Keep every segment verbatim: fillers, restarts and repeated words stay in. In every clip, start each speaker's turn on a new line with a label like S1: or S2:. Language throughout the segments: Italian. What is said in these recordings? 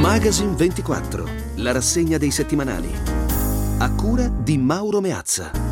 S1: Magazine ventiquattro, la rassegna dei settimanali. A cura di Mauro Meazza.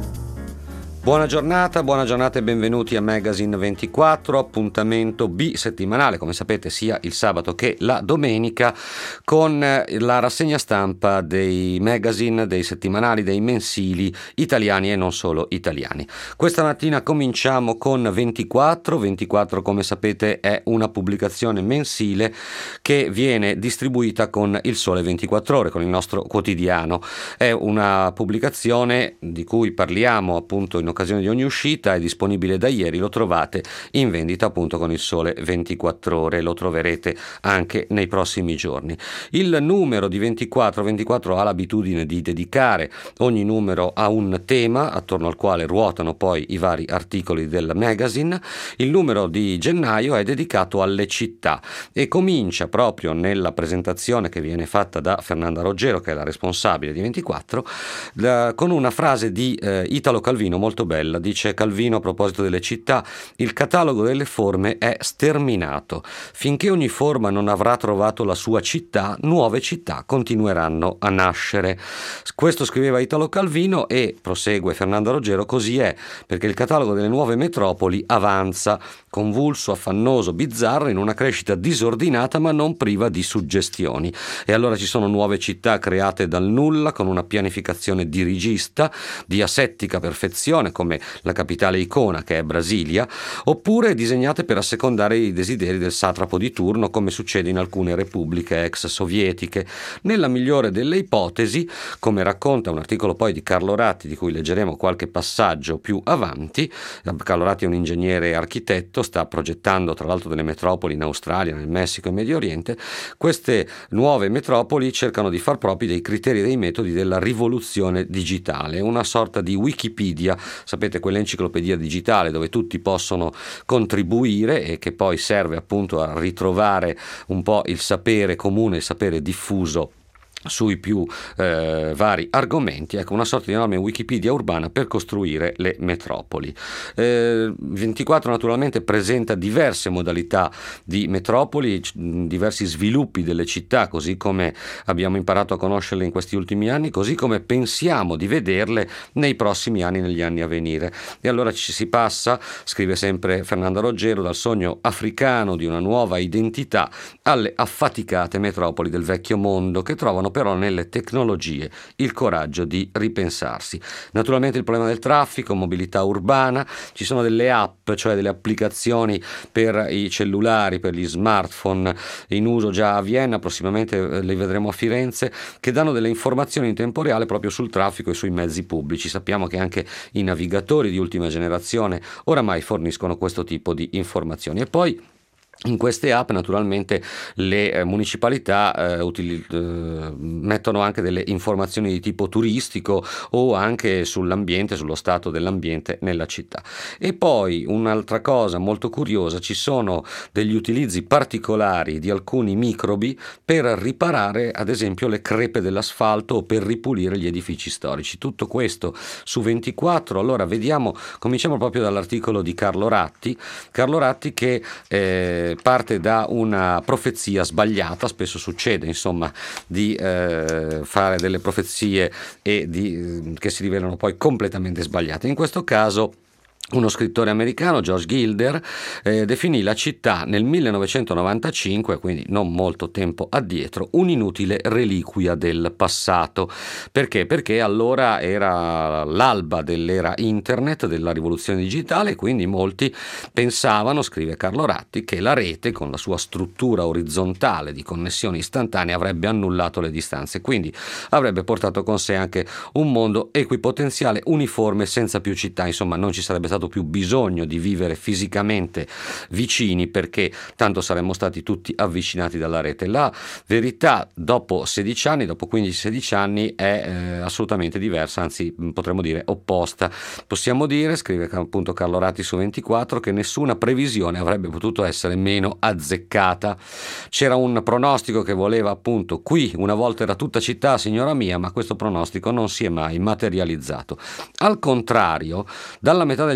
S2: Buona giornata, buona giornata e benvenuti a Magazine ventiquattro, appuntamento bisettimanale, come sapete, sia il sabato che la domenica, con la rassegna stampa dei magazine, dei settimanali, dei mensili italiani e non solo italiani. Questa mattina cominciamo con ventiquattro. ventiquattro, come sapete, è una pubblicazione mensile che viene distribuita con il Sole ventiquattro Ore, con il nostro quotidiano. È una pubblicazione di cui parliamo appunto in occasione di ogni uscita, è disponibile da ieri, lo trovate in vendita appunto con il Sole ventiquattro Ore, lo troverete anche nei prossimi giorni. Il numero di ventiquattro ventiquattro ha l'abitudine di dedicare ogni numero a un tema attorno al quale ruotano poi i vari articoli del magazine. Il numero di gennaio è dedicato alle città e comincia proprio nella presentazione che viene fatta da Fernanda Roggero, che è la responsabile di ventiquattro, la, con una frase di eh, Italo Calvino molto bella. Dice Calvino a proposito delle città: il catalogo delle forme è sterminato. Finché ogni forma non avrà trovato la sua città, nuove città continueranno a nascere. Questo scriveva Italo Calvino e prosegue Fernando Roggero: così è, perché il catalogo delle nuove metropoli avanza, convulso, affannoso, bizzarro, in una crescita disordinata ma non priva di suggestioni. E allora ci sono nuove città create dal nulla, con una pianificazione dirigista, di asettica perfezione, come la capitale icona che è Brasilia, oppure disegnate per assecondare i desideri del satrapo di turno, come succede in alcune repubbliche ex sovietiche. Nella migliore delle ipotesi, come racconta un articolo poi di Carlo Ratti, di cui leggeremo qualche passaggio più avanti, Carlo Ratti è un ingegnere architetto, sta progettando tra l'altro delle metropoli in Australia, nel Messico e Medio Oriente. Queste nuove metropoli cercano di far propri dei criteri e dei metodi della rivoluzione digitale, una sorta di Wikipedia, sapete, quell'enciclopedia digitale dove tutti possono contribuire e che poi serve appunto a ritrovare un po' il sapere comune, il sapere diffuso sui più eh, vari argomenti. Ecco, una sorta di enorme Wikipedia urbana per costruire le metropoli. Eh, ventiquattro naturalmente presenta diverse modalità di metropoli, diversi sviluppi delle città, così come abbiamo imparato a conoscerle in questi ultimi anni, così come pensiamo di vederle nei prossimi anni, negli anni a venire. E allora ci si passa, scrive sempre Fernanda Roggero, dal sogno africano di una nuova identità alle affaticate metropoli del vecchio mondo, che trovano però nelle tecnologie il coraggio di ripensarsi. Naturalmente il problema del traffico, mobilità urbana, ci sono delle app, cioè delle applicazioni per i cellulari, per gli smartphone, in uso già a Vienna, prossimamente le vedremo a Firenze, che danno delle informazioni in tempo reale proprio sul traffico e sui mezzi pubblici. Sappiamo che anche i navigatori di ultima generazione oramai forniscono questo tipo di informazioni. E poi in queste app naturalmente le eh, municipalità eh, util- eh, mettono anche delle informazioni di tipo turistico o anche sull'ambiente, sullo stato dell'ambiente nella città. E poi un'altra cosa molto curiosa: ci sono degli utilizzi particolari di alcuni microbi per riparare ad esempio le crepe dell'asfalto o per ripulire gli edifici storici. Tutto questo su ventiquattro. Allora vediamo, cominciamo proprio dall'articolo di Carlo Ratti. Carlo Ratti che eh, parte da una profezia sbagliata. Spesso succede insomma di eh, fare delle profezie e di, che si rivelano poi completamente sbagliate. In questo caso uno scrittore americano, George Gilder, eh, definì la città nel millenovecentonovantacinque, quindi non molto tempo addietro, un'inutile reliquia del passato. Perché? Perché allora era l'alba dell'era internet, della rivoluzione digitale, quindi molti pensavano, scrive Carlo Ratti, che la rete con la sua struttura orizzontale di connessioni istantanee avrebbe annullato le distanze, quindi avrebbe portato con sé anche un mondo equipotenziale, uniforme, senza più città. Insomma, non ci sarebbe stato più bisogno di vivere fisicamente vicini, perché tanto saremmo stati tutti avvicinati dalla rete. La verità dopo sedici anni, dopo quindici sedici anni, è eh, assolutamente diversa, anzi potremmo dire opposta. Possiamo dire, scrive appunto Carlo Ratti su ventiquattro, che nessuna previsione avrebbe potuto essere meno azzeccata. C'era un pronostico che voleva appunto qui una volta era tutta città, signora mia, ma questo pronostico non si è mai materializzato. Al contrario, dalla metà degli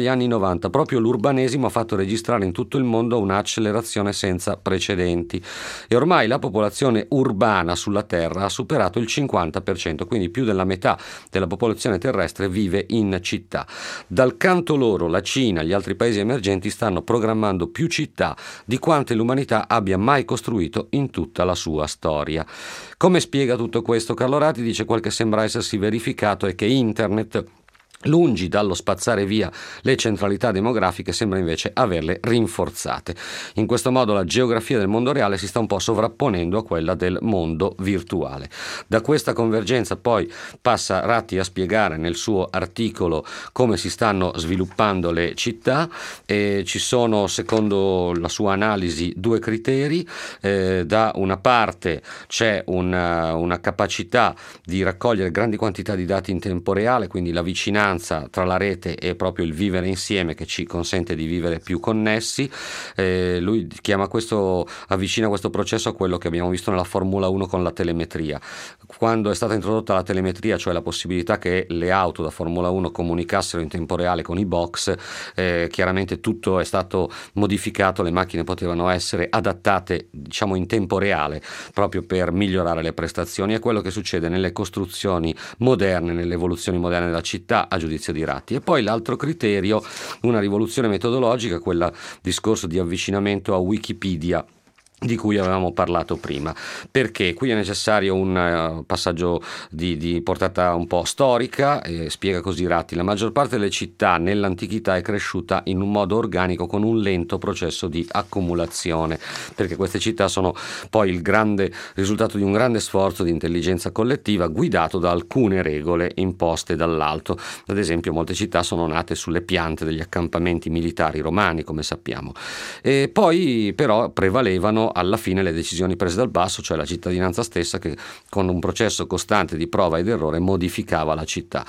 S2: anni novanta. Proprio l'urbanesimo ha fatto registrare in tutto il mondo un'accelerazione senza precedenti e ormai la popolazione urbana sulla Terra ha superato il cinquanta per cento, quindi più della metà della popolazione terrestre vive in città. Dal canto loro, la Cina e gli altri paesi emergenti stanno programmando più città di quante l'umanità abbia mai costruito in tutta la sua storia. Come spiega tutto questo Carlo Ratti? Dice: quel che sembra essersi verificato è che internet, lungi dallo spazzare via le centralità demografiche, sembra invece averle rinforzate. In questo modo la geografia del mondo reale si sta un po' sovrapponendo a quella del mondo virtuale. Da questa convergenza poi passa Ratti a spiegare nel suo articolo come si stanno sviluppando le città, e ci sono, secondo la sua analisi, due criteri. Eh, da una parte c'è una, una capacità di raccogliere grandi quantità di dati in tempo reale, quindi la vicinanza tra la rete e proprio il vivere insieme che ci consente di vivere più connessi. Eh, lui chiama questo, avvicina questo processo a quello che abbiamo visto nella Formula uno con la telemetria. Quando è stata introdotta la telemetria, cioè la possibilità che le auto da Formula uno comunicassero in tempo reale con i box, eh, chiaramente tutto è stato modificato, le macchine potevano essere adattate, diciamo, in tempo reale proprio per migliorare le prestazioni. È quello che succede nelle costruzioni moderne, nelle evoluzioni moderne della città, a giudizio di Ratti. E poi l'altro criterio, una rivoluzione metodologica, quel discorso di avvicinamento a Wikipedia di cui avevamo parlato prima, perché qui è necessario un uh, passaggio di, di portata un po' storica. E spiega così Ratti: la maggior parte delle città nell'antichità è cresciuta in un modo organico con un lento processo di accumulazione, perché queste città sono poi il grande risultato di un grande sforzo di intelligenza collettiva guidato da alcune regole imposte dall'alto. Ad esempio, molte città sono nate sulle piante degli accampamenti militari romani, come sappiamo, e poi però prevalevano alla fine le decisioni prese dal basso, cioè la cittadinanza stessa, che con un processo costante di prova ed errore modificava la città.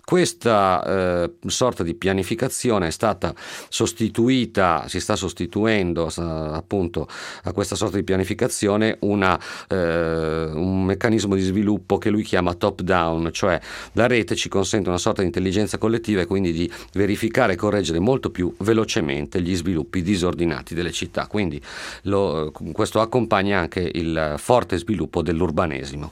S2: Questa eh, sorta di pianificazione è stata sostituita, si sta sostituendo eh, appunto a questa sorta di pianificazione una, eh, un meccanismo di sviluppo che lui chiama top down, cioè la rete ci consente una sorta di intelligenza collettiva e quindi di verificare e correggere molto più velocemente gli sviluppi disordinati delle città. Quindi lo questo accompagna anche il forte sviluppo dell'urbanesimo.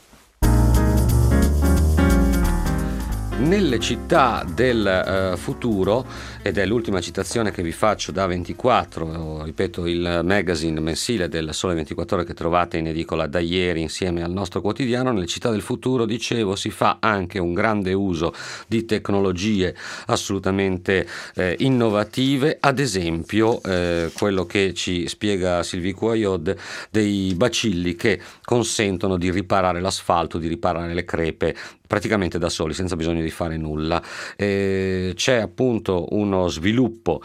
S2: Nelle città del uh, futuro, ed è l'ultima citazione che vi faccio da ventiquattro, ripeto, il magazine mensile del Sole ventiquattro Ore che trovate in edicola da ieri insieme al nostro quotidiano. Nelle città del futuro, dicevo, si fa anche un grande uso di tecnologie assolutamente eh, innovative, ad esempio eh, quello che ci spiega Sylvie Couaillod dei bacilli che consentono di riparare l'asfalto, di riparare le crepe praticamente da soli, senza bisogno di fare nulla. Eh, c'è appunto uno sviluppo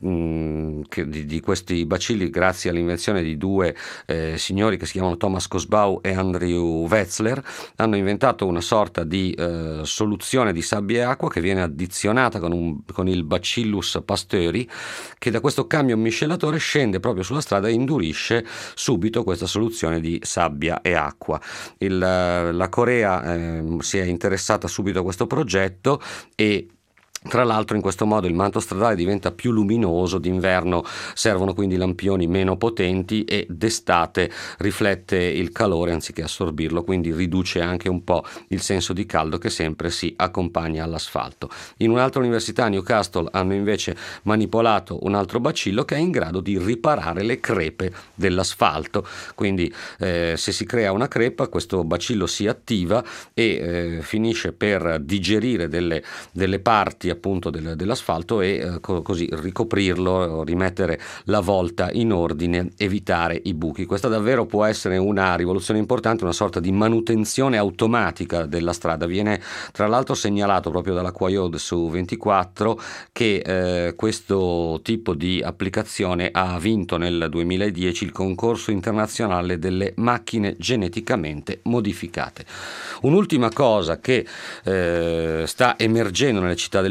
S2: mh, che, di, di questi bacilli grazie all'invenzione di due eh, signori che si chiamano Thomas Kosbau e Andrew Wetzler. Hanno inventato una sorta di eh, soluzione di sabbia e acqua che viene addizionata con, un, con il Bacillus pasteuri, che da questo camion miscelatore scende proprio sulla strada e indurisce subito questa soluzione di sabbia e acqua. Il, la Corea eh, si è interessata subito a questo progetto e tra l'altro in questo modo il manto stradale diventa più luminoso, d'inverno servono quindi lampioni meno potenti e d'estate riflette il calore anziché assorbirlo, quindi riduce anche un po' il senso di caldo che sempre si accompagna all'asfalto. In un'altra università a Newcastle hanno invece manipolato un altro bacillo che è in grado di riparare le crepe dell'asfalto, quindi eh, se si crea una crepa questo bacillo si attiva e eh, finisce per digerire delle, delle parti appunto del, dell'asfalto e eh, co- così ricoprirlo, rimettere la volta in ordine, evitare i buchi. Questa davvero può essere una rivoluzione importante, una sorta di manutenzione automatica della strada. Viene tra l'altro segnalato proprio dalla Couaillod su ventiquattro che eh, questo tipo di applicazione ha vinto nel duemiladieci il concorso internazionale delle macchine geneticamente modificate. Un'ultima cosa che eh, sta emergendo nelle città del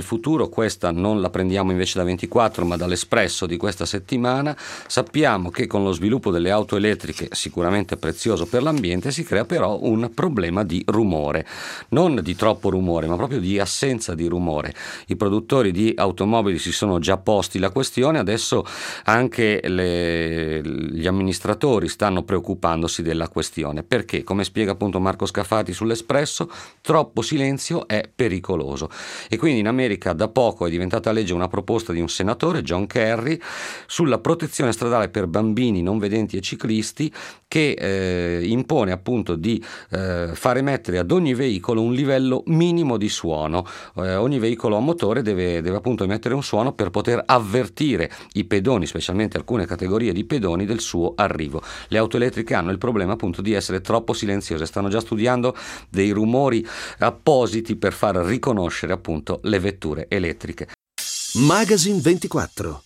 S2: futuro, questa non la prendiamo invece da ventiquattro ma dall'Espresso di questa settimana. Sappiamo che con lo sviluppo delle auto elettriche, sicuramente prezioso per l'ambiente, si crea però un problema di rumore, non di troppo rumore ma proprio di assenza di rumore. I produttori di automobili si sono già posti la questione, adesso anche le, gli amministratori stanno preoccupandosi della questione, perché, come spiega appunto Marco Scafati sull'Espresso, troppo silenzio è pericoloso. E quindi in America da poco è diventata legge una proposta di un senatore, John Kerry, sulla protezione stradale per bambini non vedenti e ciclisti, che eh, impone appunto di eh, far emettere ad ogni veicolo un livello minimo di suono. Eh, ogni veicolo a motore deve, deve appunto emettere un suono per poter avvertire i pedoni, specialmente alcune categorie di pedoni, del suo arrivo. Le auto elettriche hanno il problema appunto di essere troppo silenziose, stanno già studiando dei rumori appositi per far riconoscere appunto le vetture elettriche.
S1: Magazine ventiquattro.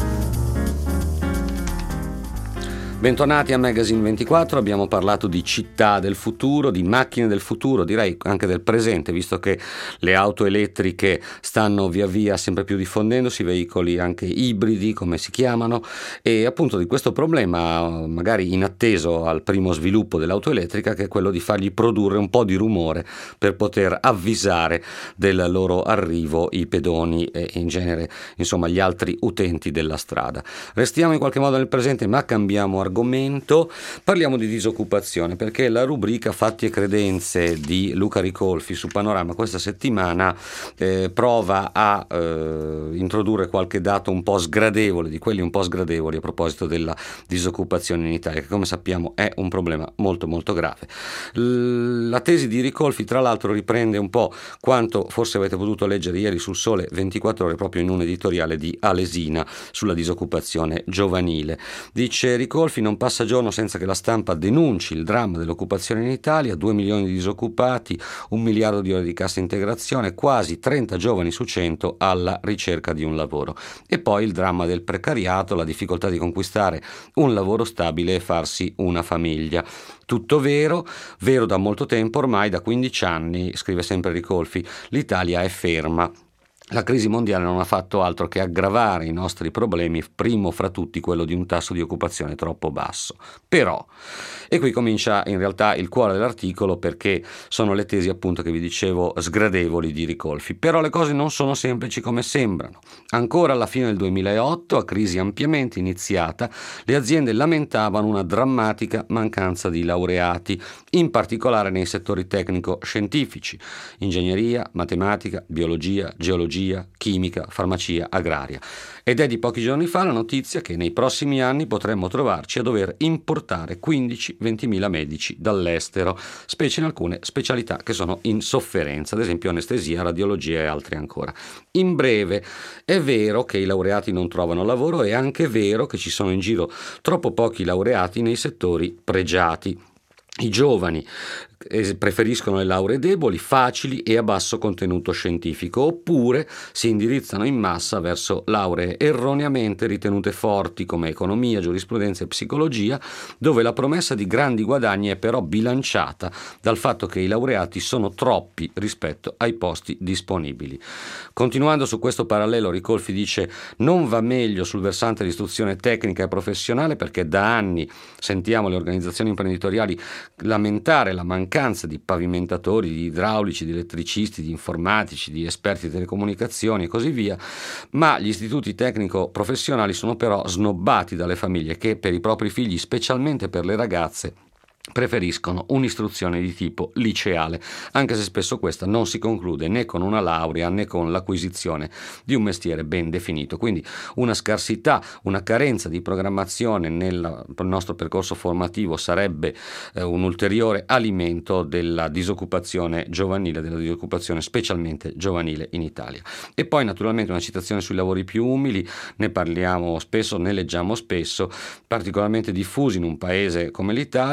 S2: Bentornati a Magazine ventiquattro, abbiamo parlato di città del futuro, di macchine del futuro, direi anche del presente, visto che le auto elettriche stanno via via sempre più diffondendosi, veicoli anche ibridi come si chiamano, e appunto di questo problema magari inatteso al primo sviluppo dell'auto elettrica, che è quello di fargli produrre un po' di rumore per poter avvisare del loro arrivo i pedoni e in genere insomma gli altri utenti della strada. Restiamo in qualche modo nel presente ma cambiamo argomento, parliamo di disoccupazione, perché la rubrica Fatti e Credenze di Luca Ricolfi su Panorama questa settimana eh, prova a eh, introdurre qualche dato un po' sgradevole, di quelli un po' sgradevoli a proposito della disoccupazione in Italia, che come sappiamo è un problema molto molto grave. La tesi di Ricolfi tra l'altro riprende un po' quanto forse avete potuto leggere ieri sul Sole ventiquattro Ore, proprio in un editoriale di Alesina sulla disoccupazione giovanile. Dice Ricolfi: non passa giorno senza che la stampa denunci il dramma dell'occupazione in Italia, due milioni di disoccupati, un miliardo di ore di cassa integrazione, quasi trenta giovani su cento alla ricerca di un lavoro. E poi il dramma del precariato, la difficoltà di conquistare un lavoro stabile e farsi una famiglia. Tutto vero, vero da molto tempo, ormai da quindici anni, scrive sempre Ricolfi, l'Italia è ferma. La crisi mondiale non ha fatto altro che aggravare i nostri problemi, primo fra tutti quello di un tasso di occupazione troppo basso. Però, e qui comincia in realtà il cuore dell'articolo, perché sono le tesi appunto che vi dicevo sgradevoli di Ricolfi, però le cose non sono semplici come sembrano. Ancora alla fine del duemilaotto, a crisi ampiamente iniziata, le aziende lamentavano una drammatica mancanza di laureati, in particolare nei settori tecnico-scientifici, ingegneria, matematica, biologia, geologia, chimica, farmacia, agraria. Ed è di pochi giorni fa la notizia che nei prossimi anni potremmo trovarci a dover importare quindici ventimila medici dall'estero, specie in alcune specialità che sono in sofferenza, ad esempio anestesia, radiologia e altre ancora. In breve, è vero che i laureati non trovano lavoro, è anche vero che ci sono in giro troppo pochi laureati nei settori pregiati. I giovani preferiscono le lauree deboli, facili e a basso contenuto scientifico, oppure si indirizzano in massa verso lauree erroneamente ritenute forti come economia, giurisprudenza e psicologia, dove la promessa di grandi guadagni è però bilanciata dal fatto che i laureati sono troppi rispetto ai posti disponibili. Continuando su questo parallelo, Ricolfi dice: non va meglio sul versante dell'istruzione tecnica e professionale, perché da anni sentiamo le organizzazioni imprenditoriali lamentare la mancanza di pavimentatori, di idraulici, di elettricisti, di informatici, di esperti di telecomunicazioni e così via, ma gli istituti tecnico-professionali sono però snobbati dalle famiglie che per i propri figli, specialmente per le ragazze, preferiscono un'istruzione di tipo liceale, anche se spesso questa non si conclude né con una laurea né con l'acquisizione di un mestiere ben definito. Quindi una scarsità, una carenza di programmazione nel nostro percorso formativo sarebbe eh, un ulteriore alimento della disoccupazione giovanile, della disoccupazione specialmente giovanile in Italia. E poi naturalmente una citazione sui lavori più umili, ne parliamo spesso, ne leggiamo spesso, particolarmente diffusi in un paese come l'Italia. I posti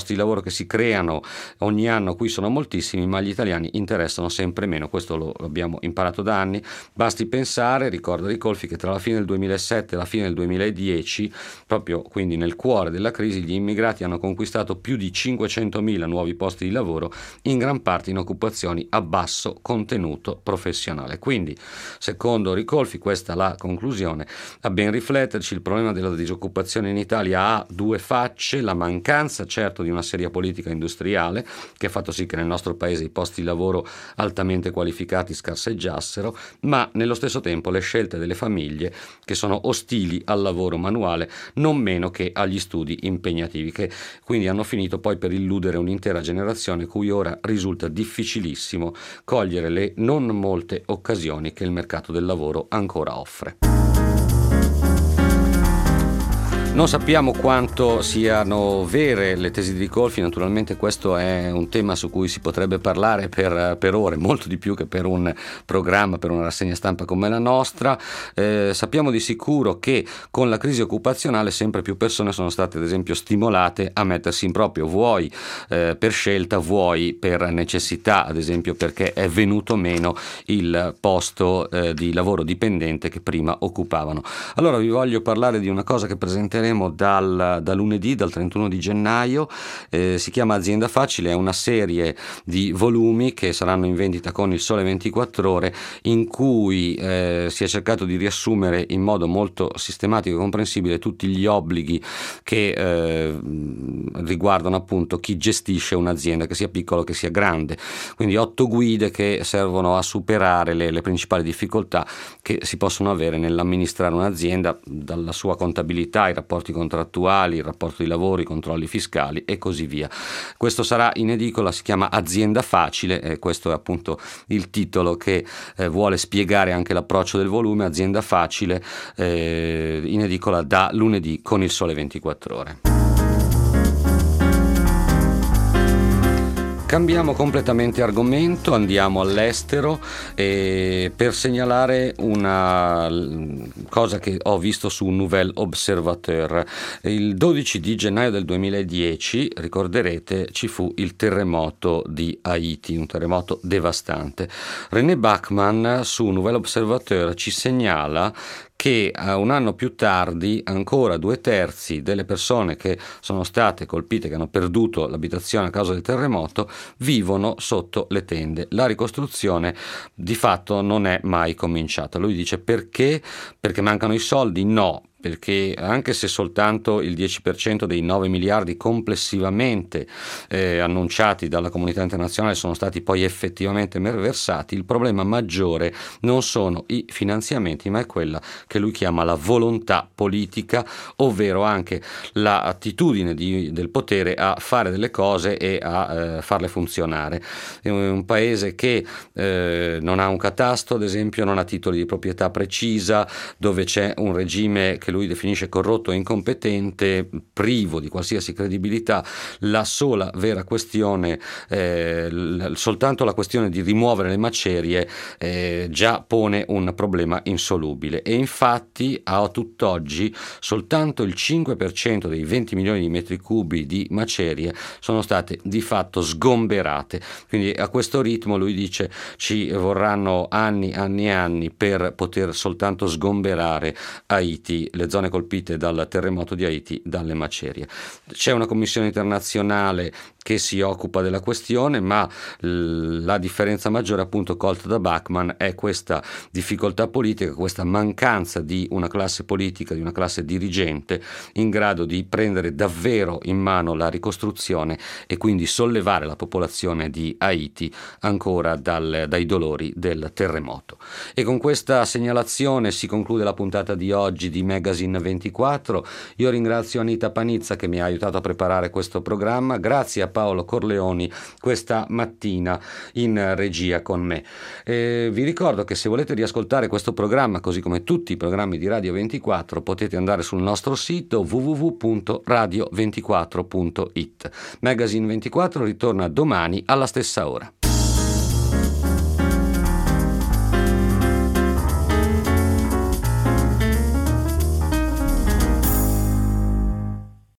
S2: posti di lavoro che si creano ogni anno qui sono moltissimi, ma gli italiani interessano sempre meno, questo lo abbiamo imparato da anni. Basti pensare, ricorda Ricolfi, che tra la fine del duemilasette e la fine del duemiladieci, proprio quindi nel cuore della crisi, gli immigrati hanno conquistato più di cinquecentomila nuovi posti di lavoro, in gran parte in occupazioni a basso contenuto professionale. Quindi, secondo Ricolfi, questa è la conclusione, a ben rifletterci il problema della disoccupazione in Italia ha due facce: la mancanza certo di una seria politica industriale che ha fatto sì che nel nostro paese i posti di lavoro altamente qualificati scarseggiassero, ma nello stesso tempo le scelte delle famiglie che sono ostili al lavoro manuale non meno che agli studi impegnativi, che quindi hanno finito poi per illudere un'intera generazione cui ora risulta difficilissimo cogliere le non molte occasioni che il mercato del lavoro ancora offre. Non sappiamo quanto siano vere le tesi di Ricolfi, naturalmente questo è un tema su cui si potrebbe parlare per, per ore, molto di più che per un programma, per una rassegna stampa come la nostra. Eh, sappiamo di sicuro che con la crisi occupazionale sempre più persone sono state ad esempio stimolate a mettersi in proprio, vuoi eh, per scelta, vuoi per necessità, ad esempio perché è venuto meno il posto eh, di lavoro dipendente che prima occupavano. Allora vi voglio parlare di una cosa che presenteremo Dal, da lunedì, dal trentuno di gennaio, eh, si chiama Azienda Facile, è una serie di volumi che saranno in vendita con il Sole ventiquattro Ore, in cui eh, si è cercato di riassumere in modo molto sistematico e comprensibile tutti gli obblighi che eh, riguardano appunto chi gestisce un'azienda, che sia piccola che sia grande, quindi otto guide che servono a superare le, le principali difficoltà che si possono avere nell'amministrare un'azienda, dalla sua contabilità, i rapporti contrattuali, il rapporto di lavoro, i controlli fiscali e così via. Questo sarà in edicola, si chiama Azienda Facile e questo è appunto il titolo che eh, vuole spiegare anche l'approccio del volume. Azienda Facile, eh, in edicola da lunedì con il Sole ventiquattro Ore. Cambiamo completamente argomento, andiamo all'estero e per segnalare una cosa che ho visto su Nouvel Observateur. Il dodici di gennaio del duemiladieci, ricorderete, ci fu il terremoto di Haiti, un terremoto devastante. René Bachmann su Nouvel Observateur ci segnala che un anno più tardi ancora due terzi delle persone che sono state colpite, che hanno perduto l'abitazione a causa del terremoto, vivono sotto le tende. La ricostruzione di fatto non è mai cominciata. Lui dice: perché? Perché mancano i soldi? No. Perché anche se soltanto il dieci per cento dei nove miliardi complessivamente eh, annunciati dalla comunità internazionale sono stati poi effettivamente versati, il problema maggiore non sono i finanziamenti, ma è quella che lui chiama la volontà politica, ovvero anche l'attitudine di, del potere a fare delle cose e a eh, farle funzionare. È un paese che eh, non ha un catasto, ad esempio, non ha titoli di proprietà precisa, dove c'è un regime che lui definisce corrotto e incompetente, privo di qualsiasi credibilità. La sola vera questione, eh, l- soltanto la questione di rimuovere le macerie eh, già pone un problema insolubile, e infatti a tutt'oggi soltanto il cinque per cento dei venti milioni di metri cubi di macerie sono state di fatto sgomberate. Quindi a questo ritmo, lui dice, ci vorranno anni anni e anni per poter soltanto sgomberare Haiti, le zone colpite dal terremoto di Haiti, dalle macerie. C'è una commissione internazionale che si occupa della questione, ma la differenza maggiore, appunto, colta da Bachmann è questa difficoltà politica, questa mancanza di una classe politica, di una classe dirigente in grado di prendere davvero in mano la ricostruzione e quindi sollevare la popolazione di Haiti ancora dal, dai dolori del terremoto. E con questa segnalazione si conclude la puntata di oggi di Magazine ventiquattro. Io ringrazio Anita Panizza che mi ha aiutato a preparare questo programma, grazie a Paolo Corleoni questa mattina in regia con me. E vi ricordo che se volete riascoltare questo programma, così come tutti i programmi di Radio ventiquattro, potete andare sul nostro sito w w w punto radio ventiquattro punto it. Magazine ventiquattro ritorna domani alla stessa ora.